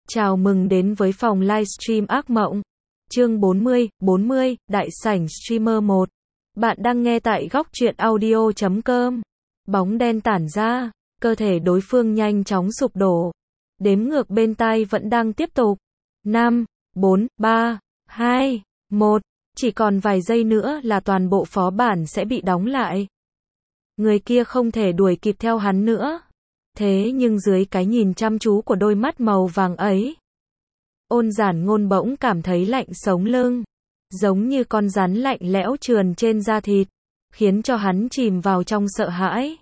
Chào mừng đến với phòng livestream ác mộng. Chương 40, Đại sảnh streamer 1. Bạn đang nghe tại góc truyện audio.com. Bóng đen tản ra, cơ thể đối phương nhanh chóng sụp đổ. Đếm ngược bên tai vẫn đang tiếp tục. 5, 4, 3, 2, 1. Chỉ còn vài giây nữa là toàn bộ phó bản sẽ bị đóng lại. Người kia không thể đuổi kịp theo hắn nữa. Thế nhưng dưới cái nhìn chăm chú của đôi mắt màu vàng ấy, Ôn Giản Ngôn bỗng cảm thấy lạnh sống lưng, giống như con rắn lạnh lẽo trườn trên da thịt, khiến cho hắn chìm vào trong sợ hãi.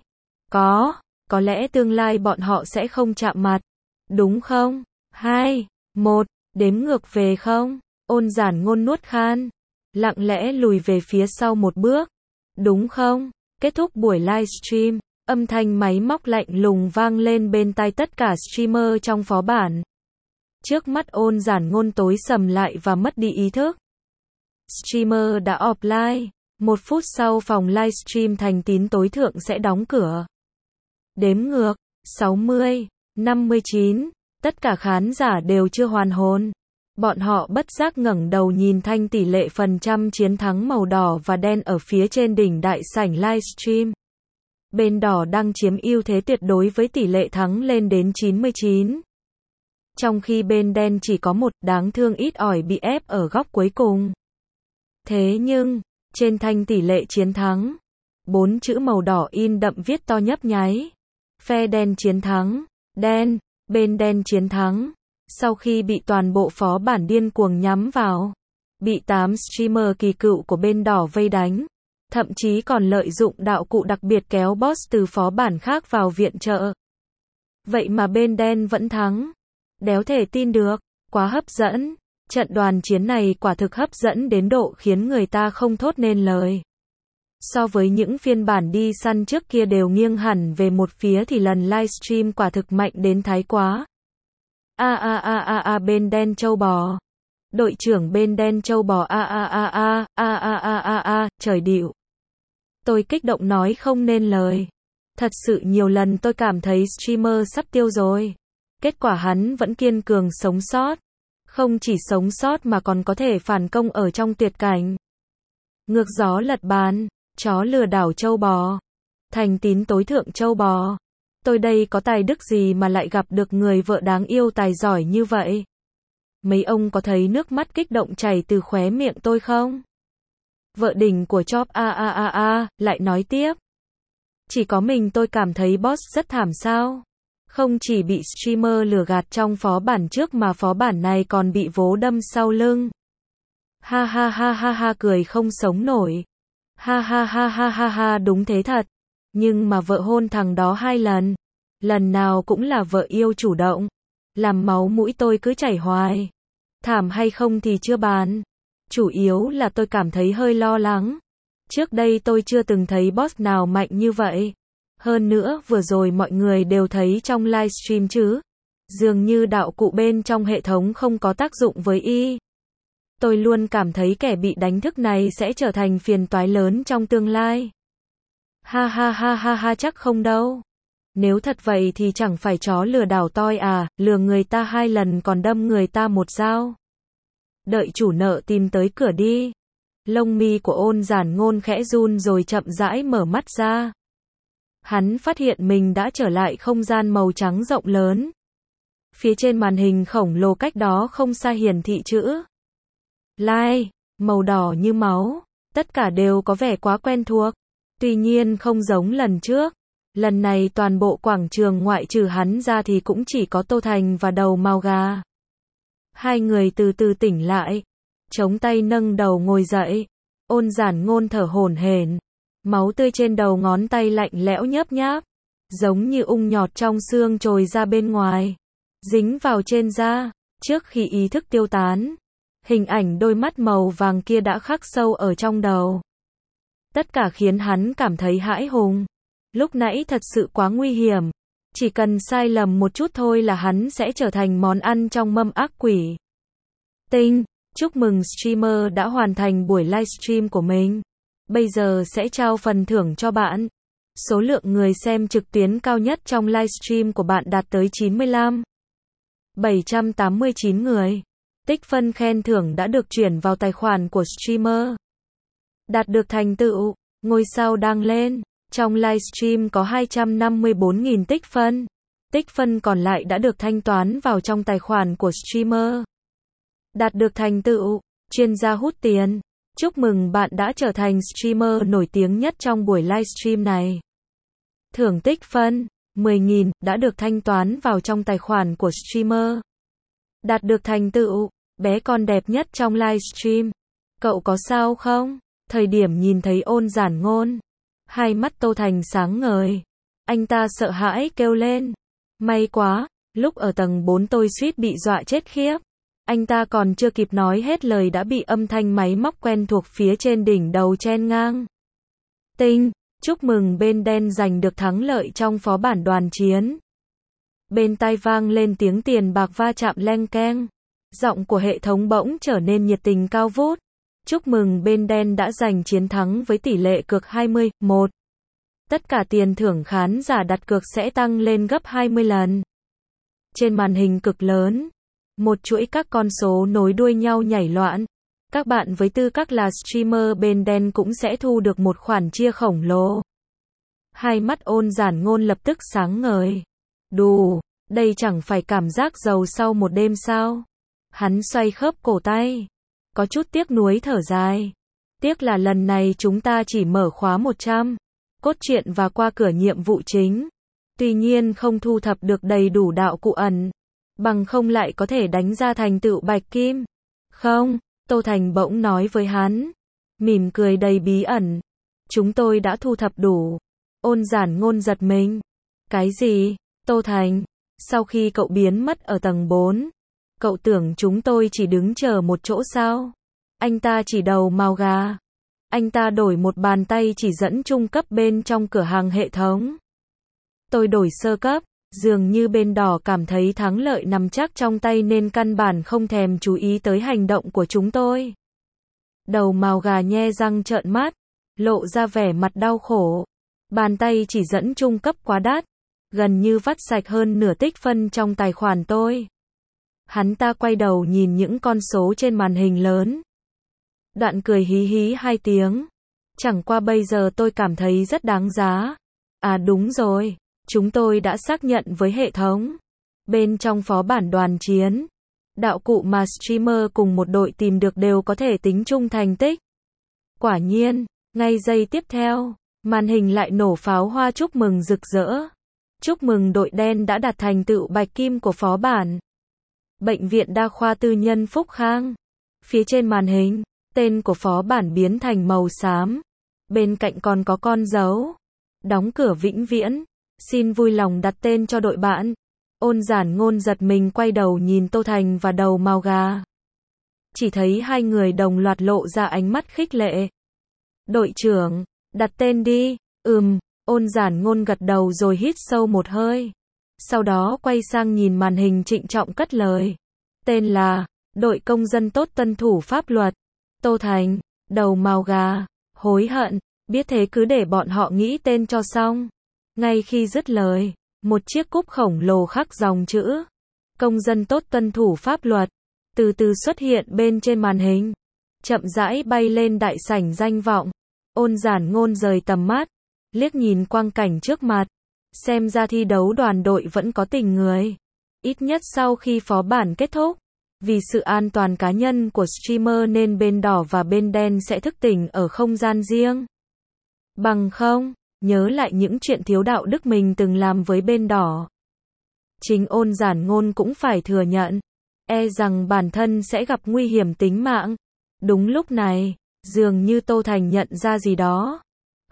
Có lẽ tương lai bọn họ sẽ không chạm mặt, đúng không? 2, 1, đếm ngược về không? Ôn Giản Ngôn nuốt khan, lặng lẽ lùi về phía sau một bước, đúng không? Kết thúc buổi livestream. Âm thanh máy móc lạnh lùng vang lên bên tai tất cả streamer trong phó bản. Trước mắt Ôn Giản Ngôn tối sầm lại và mất đi ý thức. Streamer đã offline. 1 phút sau phòng livestream thành tín tối thượng sẽ đóng cửa. Đếm ngược, 60, 59, tất cả khán giả đều chưa hoàn hồn. Bọn họ bất giác ngẩng đầu nhìn thanh tỷ lệ phần trăm chiến thắng màu đỏ và đen ở phía trên đỉnh đại sảnh livestream. Bên đỏ đang chiếm ưu thế tuyệt đối với tỷ lệ thắng lên đến 99. Trong khi bên đen chỉ có một đáng thương ít ỏi bị ép ở góc cuối cùng. Thế nhưng, trên thanh tỷ lệ chiến thắng, 4 chữ màu đỏ in đậm viết to nhấp nháy. Phe đen chiến thắng, bên đen chiến thắng. Sau khi bị toàn bộ phó bản điên cuồng nhắm vào, bị 8 streamer kỳ cựu của bên đỏ vây đánh. Thậm chí còn lợi dụng đạo cụ đặc biệt kéo boss từ phó bản khác vào viện trợ. Vậy mà bên đen vẫn thắng. Đéo thể tin được, quá hấp dẫn. Trận đoàn chiến này quả thực hấp dẫn đến độ khiến người ta không thốt nên lời. So với những phiên bản đi săn trước kia đều nghiêng hẳn về một phía thì lần livestream quả thực mạnh đến thái quá. Bên đen châu bò. Đội trưởng bên đen châu bò trời điệu. Tôi kích động nói không nên lời. Thật sự nhiều lần tôi cảm thấy streamer sắp tiêu rồi. Kết quả hắn vẫn kiên cường sống sót. Không chỉ sống sót mà còn có thể phản công ở trong tuyệt cảnh. Ngược gió lật bàn, chó lừa đảo châu bò. Thành tín tối thượng châu bò. Tôi đây có tài đức gì mà lại gặp được người vợ đáng yêu tài giỏi như vậy? Mấy ông có thấy nước mắt kích động chảy từ khóe miệng tôi không? Vợ đỉnh của Chop lại nói tiếp. Chỉ có mình tôi cảm thấy boss rất thảm sao? Không chỉ bị streamer lừa gạt trong phó bản trước mà phó bản này còn bị vố đâm sau lưng. Ha cười không sống nổi. Ha đúng thế thật. Nhưng mà vợ hôn thằng đó 2 lần. Lần nào cũng là vợ yêu chủ động. Làm máu mũi tôi cứ chảy hoài. Thảm hay không thì chưa bàn. Chủ yếu là tôi cảm thấy hơi lo lắng. Trước đây tôi chưa từng thấy boss nào mạnh như vậy. Hơn nữa vừa rồi mọi người đều thấy trong livestream chứ. Dường như đạo cụ bên trong hệ thống không có tác dụng với y. Tôi luôn cảm thấy kẻ bị đánh thức này sẽ trở thành phiền toái lớn trong tương lai. Ha chắc không đâu. Nếu thật vậy thì chẳng phải chó lừa đảo toi à, lừa người ta 2 lần còn đâm người ta 1 dao. Đợi chủ nợ tìm tới cửa đi. Lông mi của Ôn Giản Ngôn khẽ run rồi chậm rãi mở mắt ra. Hắn phát hiện mình đã trở lại không gian màu trắng rộng lớn. Phía trên màn hình khổng lồ cách đó không xa hiển thị chữ Like, màu đỏ như máu. Tất cả đều có vẻ quá quen thuộc. Tuy nhiên không giống lần trước. Lần này toàn bộ quảng trường ngoại trừ hắn ra thì cũng chỉ có Tô Thành và đầu mao gà. 2 người từ từ tỉnh lại. Chống tay nâng đầu ngồi dậy. Ôn Giản Ngôn thở hổn hển. Máu tươi trên đầu ngón tay lạnh lẽo nhớp nháp. Giống như ung nhọt trong xương trồi ra bên ngoài. Dính vào trên da. Trước khi ý thức tiêu tán. Hình ảnh đôi mắt màu vàng kia đã khắc sâu ở trong đầu. Tất cả khiến hắn cảm thấy hãi hùng. Lúc nãy thật sự quá nguy hiểm. Chỉ cần sai lầm một chút thôi là hắn sẽ trở thành món ăn trong mâm ác quỷ. Chúc mừng streamer đã hoàn thành buổi livestream của mình. Bây giờ sẽ trao phần thưởng cho bạn. Số lượng người xem trực tuyến cao nhất trong livestream của bạn đạt tới 95. 789 người. Tích phân khen thưởng đã được chuyển vào tài khoản của streamer. Đạt được thành tựu, ngôi sao đang lên. Trong livestream có 254.000 tích phân. Tích phân còn lại đã được thanh toán vào trong tài khoản của streamer. Đạt được thành tựu, chuyên gia hút tiền. Chúc mừng bạn đã trở thành streamer nổi tiếng nhất trong buổi livestream này. Thưởng tích phân 10.000 đã được thanh toán vào trong tài khoản của streamer. Đạt được thành tựu, bé con đẹp nhất trong livestream. Cậu có sao không? Thời điểm nhìn thấy Ôn Giản Ngôn, hai mắt Tô Thành sáng ngời. Anh ta sợ hãi kêu lên. May quá, lúc ở tầng 4 tôi suýt bị dọa chết khiếp. Anh ta còn chưa kịp nói hết lời đã bị âm thanh máy móc quen thuộc phía trên đỉnh đầu chen ngang. Tinh, chúc mừng bên đen giành được thắng lợi trong phó bản đoàn chiến. Bên tai vang lên tiếng tiền bạc va chạm leng keng. Giọng của hệ thống bỗng trở nên nhiệt tình cao vút. Chúc mừng bên đen đã giành chiến thắng với tỷ lệ cược 20-1. Tất cả tiền thưởng khán giả đặt cược sẽ tăng lên gấp 20 lần. Trên màn hình cực lớn, một chuỗi các con số nối đuôi nhau nhảy loạn. Các bạn với tư cách là streamer bên đen cũng sẽ thu được một khoản chia khổng lồ. Hai mắt Ôn Giản Ngôn lập tức sáng ngời. Đù, đây chẳng phải cảm giác giàu sau một đêm sao? Hắn xoay khớp cổ tay, có chút tiếc nuối thở dài. Tiếc là lần này chúng ta chỉ mở khóa 100 cốt truyện và qua cửa nhiệm vụ chính. Tuy nhiên không thu thập được đầy đủ đạo cụ ẩn, bằng không lại có thể đánh ra thành tựu bạch kim. Không, Tô Thành bỗng nói với hắn, mỉm cười đầy bí ẩn. Chúng tôi đã thu thập đủ. Ôn Giản Ngôn giật mình. Cái gì? Tô Thành, sau khi cậu biến mất ở tầng 4, cậu tưởng chúng tôi chỉ đứng chờ một chỗ sao? Anh ta chỉ đầu màu gà. Anh ta đổi một bàn tay chỉ dẫn trung cấp bên trong cửa hàng hệ thống. Tôi đổi sơ cấp, dường như bên đỏ cảm thấy thắng lợi nằm chắc trong tay nên căn bản không thèm chú ý tới hành động của chúng tôi. Đầu màu gà nhe răng trợn mắt, lộ ra vẻ mặt đau khổ. Bàn tay chỉ dẫn trung cấp quá đắt, gần như vắt sạch hơn nửa tích phân trong tài khoản tôi. Hắn ta quay đầu nhìn những con số trên màn hình lớn. Đoạn cười hí hí 2 tiếng. Chẳng qua bây giờ tôi cảm thấy rất đáng giá. À đúng rồi, chúng tôi đã xác nhận với hệ thống. Bên trong phó bản đoàn chiến, đạo cụ mà streamer cùng một đội tìm được đều có thể tính chung thành tích. Quả nhiên, ngay giây tiếp theo, màn hình lại nổ pháo hoa chúc mừng rực rỡ. Chúc mừng đội đen đã đạt thành tựu bạch kim của phó bản. Bệnh viện đa khoa tư nhân Phúc Khang. Phía trên màn hình, tên của phó bản biến thành màu xám. Bên cạnh còn có con dấu. Đóng cửa vĩnh viễn. Xin vui lòng đặt tên cho đội bạn. Ôn Giản Ngôn giật mình quay đầu nhìn Tô Thành và đầu màu gà. Chỉ thấy hai người đồng loạt lộ ra ánh mắt khích lệ. Đội trưởng, đặt tên đi. Ôn Giản Ngôn gật đầu rồi hít sâu một hơi. Sau đó quay sang nhìn màn hình trịnh trọng cất lời. Tên là, đội công dân tốt tuân thủ pháp luật. Tô Thành, đầu màu gà, hối hận, biết thế cứ để bọn họ nghĩ tên cho xong. Ngay khi dứt lời, một chiếc cúp khổng lồ khắc dòng chữ công dân tốt tuân thủ pháp luật từ từ xuất hiện bên trên màn hình, chậm rãi bay lên đại sảnh danh vọng. Ôn Giản Ngôn rời tầm mắt, liếc nhìn quang cảnh trước mặt, xem ra thi đấu đoàn đội vẫn có tình người. Ít nhất sau khi phó bản kết thúc, vì sự an toàn cá nhân của streamer nên bên đỏ và bên đen sẽ thức tỉnh ở không gian riêng. Bằng không, nhớ lại những chuyện thiếu đạo đức mình từng làm với bên đỏ. Chính Ôn Giản Ngôn cũng phải thừa nhận, e rằng bản thân sẽ gặp nguy hiểm tính mạng. Đúng lúc này, dường như Tô Thành nhận ra gì đó.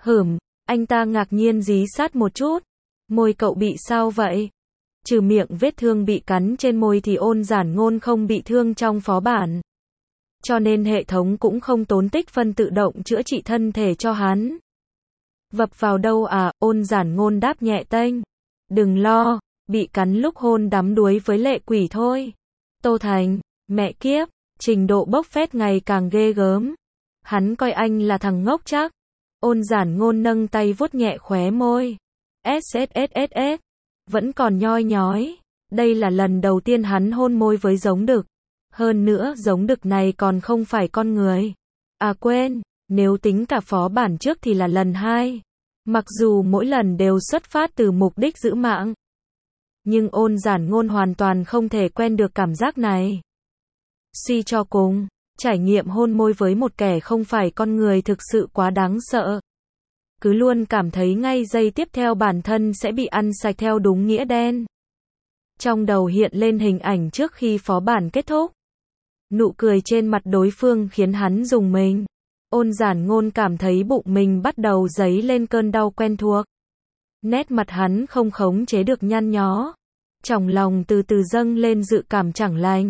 Anh ta ngạc nhiên dí sát một chút. Môi cậu bị sao vậy? Trừ miệng vết thương bị cắn trên môi thì Ôn Giản Ngôn không bị thương trong phó bản. Cho nên hệ thống cũng không tốn tích phân tự động chữa trị thân thể cho hắn. Vập vào đâu à? Ôn Giản Ngôn đáp nhẹ tênh. Đừng lo, bị cắn lúc hôn đắm đuối với lệ quỷ thôi. Tô Thành, mẹ kiếp, trình độ bốc phét ngày càng ghê gớm. Hắn coi anh là thằng ngốc chắc. Ôn Giản Ngôn nâng tay vuốt nhẹ khóe môi. SSSSS, vẫn còn nhoi nhói. Đây là lần đầu tiên hắn hôn môi với giống đực. Hơn nữa giống đực này còn không phải con người. À quên, nếu tính cả phó bản trước thì là lần 2. Mặc dù mỗi lần đều xuất phát từ mục đích giữ mạng. Nhưng Ôn Giản Ngôn hoàn toàn không thể quen được cảm giác này. Suy cho cùng, trải nghiệm hôn môi với một kẻ không phải con người thực sự quá đáng sợ. Cứ luôn cảm thấy ngay giây tiếp theo bản thân sẽ bị ăn sạch theo đúng nghĩa đen. Trong đầu hiện lên hình ảnh trước khi phó bản kết thúc. Nụ cười trên mặt đối phương khiến hắn rùng mình. Ôn Giản Ngôn cảm thấy bụng mình bắt đầu dấy lên cơn đau quen thuộc. Nét mặt hắn không khống chế được nhăn nhó. Trong lòng từ từ dâng lên dự cảm chẳng lành.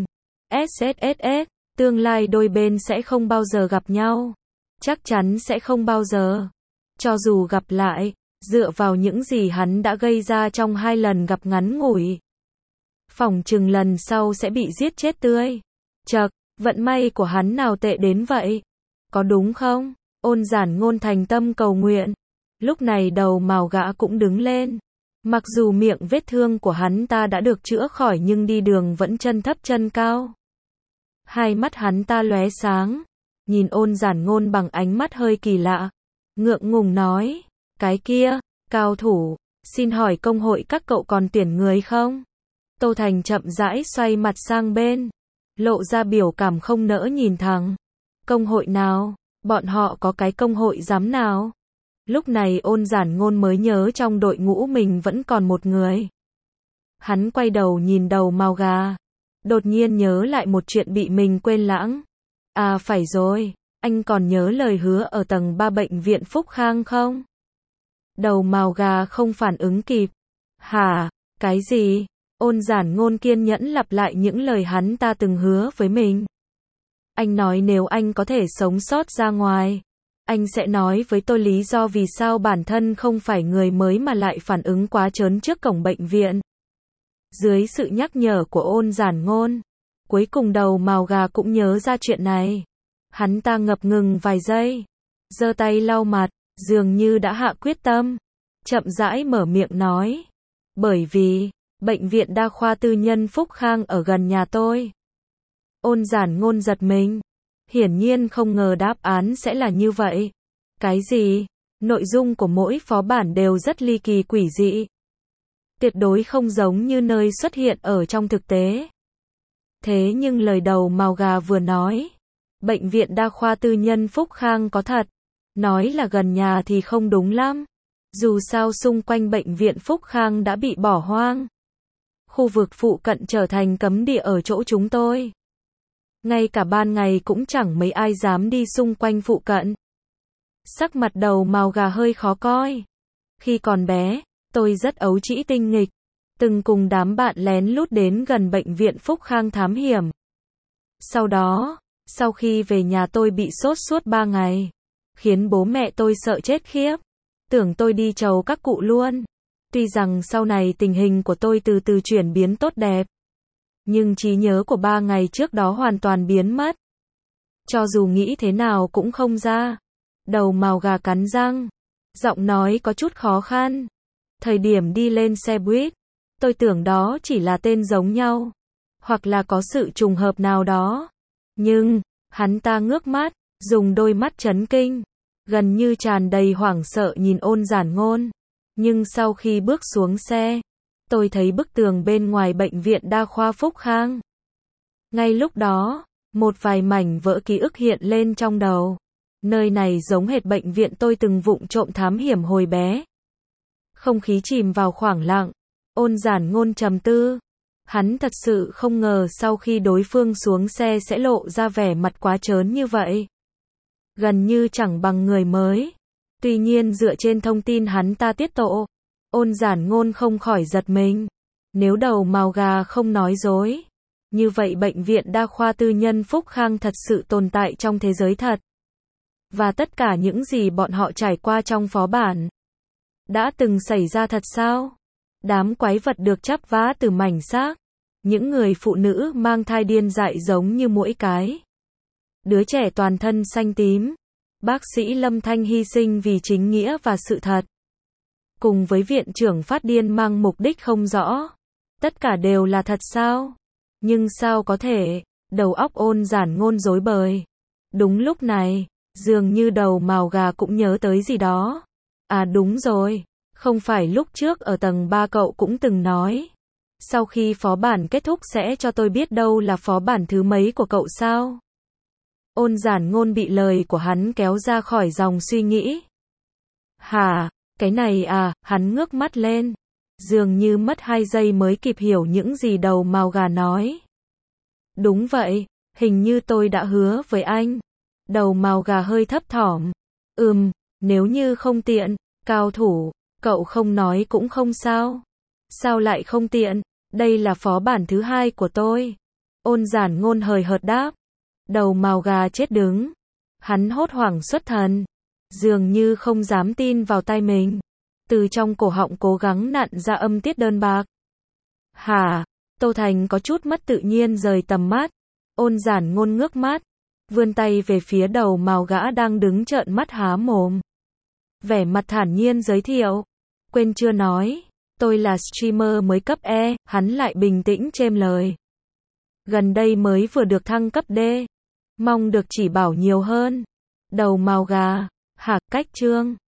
SSSS, tương lai đôi bên sẽ không bao giờ gặp nhau. Chắc chắn sẽ không bao giờ. Cho dù gặp lại, dựa vào những gì hắn đã gây ra trong 2 lần gặp ngắn ngủi, phỏng chừng lần sau sẽ bị giết chết tươi. Chậc, vận may của hắn nào tệ đến vậy? Có đúng không? Ôn Giản Ngôn thành tâm cầu nguyện. Lúc này đầu mào gã cũng đứng lên. Mặc dù miệng vết thương của hắn ta đã được chữa khỏi nhưng đi đường vẫn chân thấp chân cao. Hai mắt hắn ta lóe sáng, nhìn Ôn Giản Ngôn bằng ánh mắt hơi kỳ lạ. Ngượng ngùng nói, cái kia, cao thủ, xin hỏi công hội các cậu còn tuyển người không? Tô Thành chậm rãi xoay mặt sang bên, lộ ra biểu cảm không nỡ nhìn thẳng. Công hội nào? Bọn họ có cái công hội giám nào? Lúc này Ôn Giản Ngôn mới nhớ trong đội ngũ mình vẫn còn một người. Hắn quay đầu nhìn đầu mào gà. Đột nhiên nhớ lại một chuyện bị mình quên lãng. À phải rồi, anh còn nhớ lời hứa ở tầng 3 bệnh viện Phúc Khang không? Đầu mào gà không phản ứng kịp. Hả? Cái gì? Ôn Giản Ngôn kiên nhẫn lặp lại những lời hắn ta từng hứa với mình. Anh nói nếu anh có thể sống sót ra ngoài, anh sẽ nói với tôi lý do vì sao bản thân không phải người mới mà lại phản ứng quá trớn trước cổng bệnh viện. Dưới sự nhắc nhở của Ôn Giản Ngôn, cuối cùng đầu mào gà cũng nhớ ra chuyện này. Hắn ta ngập ngừng vài giây, giơ tay lau mặt, dường như đã hạ quyết tâm, chậm rãi mở miệng nói. Bởi vì, bệnh viện đa khoa tư nhân Phúc Khang ở gần nhà tôi. Ôn Giản Ngôn giật mình. Hiển nhiên không ngờ đáp án sẽ là như vậy. Cái gì? Nội dung của mỗi phó bản đều rất ly kỳ quỷ dị. Tuyệt đối không giống như nơi xuất hiện ở trong thực tế. Thế nhưng lời đầu mào gà vừa nói, bệnh viện đa khoa tư nhân Phúc Khang có thật. Nói là gần nhà thì không đúng lắm. Dù sao xung quanh bệnh viện Phúc Khang đã bị bỏ hoang. Khu vực phụ cận trở thành cấm địa ở chỗ chúng tôi. Ngay cả ban ngày cũng chẳng mấy ai dám đi xung quanh phụ cận. Sắc mặt đầu mào gà hơi khó coi. Khi còn bé, tôi rất ấu trĩ tinh nghịch. Từng cùng đám bạn lén lút đến gần bệnh viện Phúc Khang thám hiểm. Sau đó, sau khi về nhà tôi bị sốt suốt 3 ngày. Khiến bố mẹ tôi sợ chết khiếp. Tưởng tôi đi chầu các cụ luôn. Tuy rằng sau này tình hình của tôi từ từ chuyển biến tốt đẹp. Nhưng trí nhớ của 3 ngày trước đó hoàn toàn biến mất. Cho dù nghĩ thế nào cũng không ra. Đầu mào gà cắn răng. Giọng nói có chút khó khăn. Thời điểm đi lên xe buýt, tôi tưởng đó chỉ là tên giống nhau. Hoặc là có sự trùng hợp nào đó. Nhưng, hắn ta ngước mắt, dùng đôi mắt chấn kinh. Gần như tràn đầy hoảng sợ nhìn Ôn Giản Ngôn. Nhưng sau khi bước xuống xe, tôi thấy bức tường bên ngoài bệnh viện đa khoa Phúc Khang. Ngay lúc đó, một vài mảnh vỡ ký ức hiện lên trong đầu. Nơi này giống hệt bệnh viện tôi từng vụng trộm thám hiểm hồi bé. Không khí chìm vào khoảng lặng. Ôn Giản Ngôn trầm tư. Hắn thật sự không ngờ sau khi đối phương xuống xe sẽ lộ ra vẻ mặt quá trớn như vậy. Gần như chẳng bằng người mới. Tuy nhiên dựa trên thông tin hắn ta tiết lộ, Ôn Giản Ngôn không khỏi giật mình. Nếu đầu mào gà không nói dối, như vậy bệnh viện đa khoa tư nhân Phúc Khang thật sự tồn tại trong thế giới thật. Và tất cả những gì bọn họ trải qua trong phó bản đã từng xảy ra thật sao? Đám quái vật được chắp vá từ mảnh xác, những người phụ nữ mang thai điên dại giống như muỗi cái, đứa trẻ toàn thân xanh tím, bác sĩ Lâm Thanh hy sinh vì chính nghĩa và sự thật, cùng với viện trưởng phát điên mang mục đích không rõ. Tất cả đều là thật sao? Nhưng sao có thể? Đầu óc Ôn Giản Ngôn rối bời. Đúng lúc này, dường như đầu mào gà cũng nhớ tới gì đó. À đúng rồi, không phải lúc trước ở tầng 3 cậu cũng từng nói. Sau khi phó bản kết thúc sẽ cho tôi biết đâu là phó bản thứ mấy của cậu sao? Ôn Giản Ngôn bị lời của hắn kéo ra khỏi dòng suy nghĩ. Hả, cái này à, hắn ngước mắt lên. Dường như mất 2 giây mới kịp hiểu những gì đầu mào gà nói. Đúng vậy, hình như tôi đã hứa với anh. Đầu mào gà hơi thấp thỏm. Nếu như không tiện, cao thủ, cậu không nói cũng không sao. Sao lại không tiện? Đây là phó bản thứ 2 của tôi. Ôn Giản Ngôn hời hợt đáp. Đầu mào gà chết đứng. Hắn hốt hoảng xuất thần. Dường như không dám tin vào tai mình. Từ trong cổ họng cố gắng nặn ra âm tiết đơn bạc. Hả? Tô Thành có chút mất tự nhiên rời tầm mắt. Ôn Giản Ngôn ngước mắt, vươn tay về phía đầu mào gã đang đứng trợn mắt há mồm. Vẻ mặt thản nhiên giới thiệu. Quên chưa nói, tôi là streamer mới cấp E, hắn lại bình tĩnh chêm lời. Gần đây mới vừa được thăng cấp D. Mong được chỉ bảo nhiều hơn. Đầu mào gà, hả cách trương.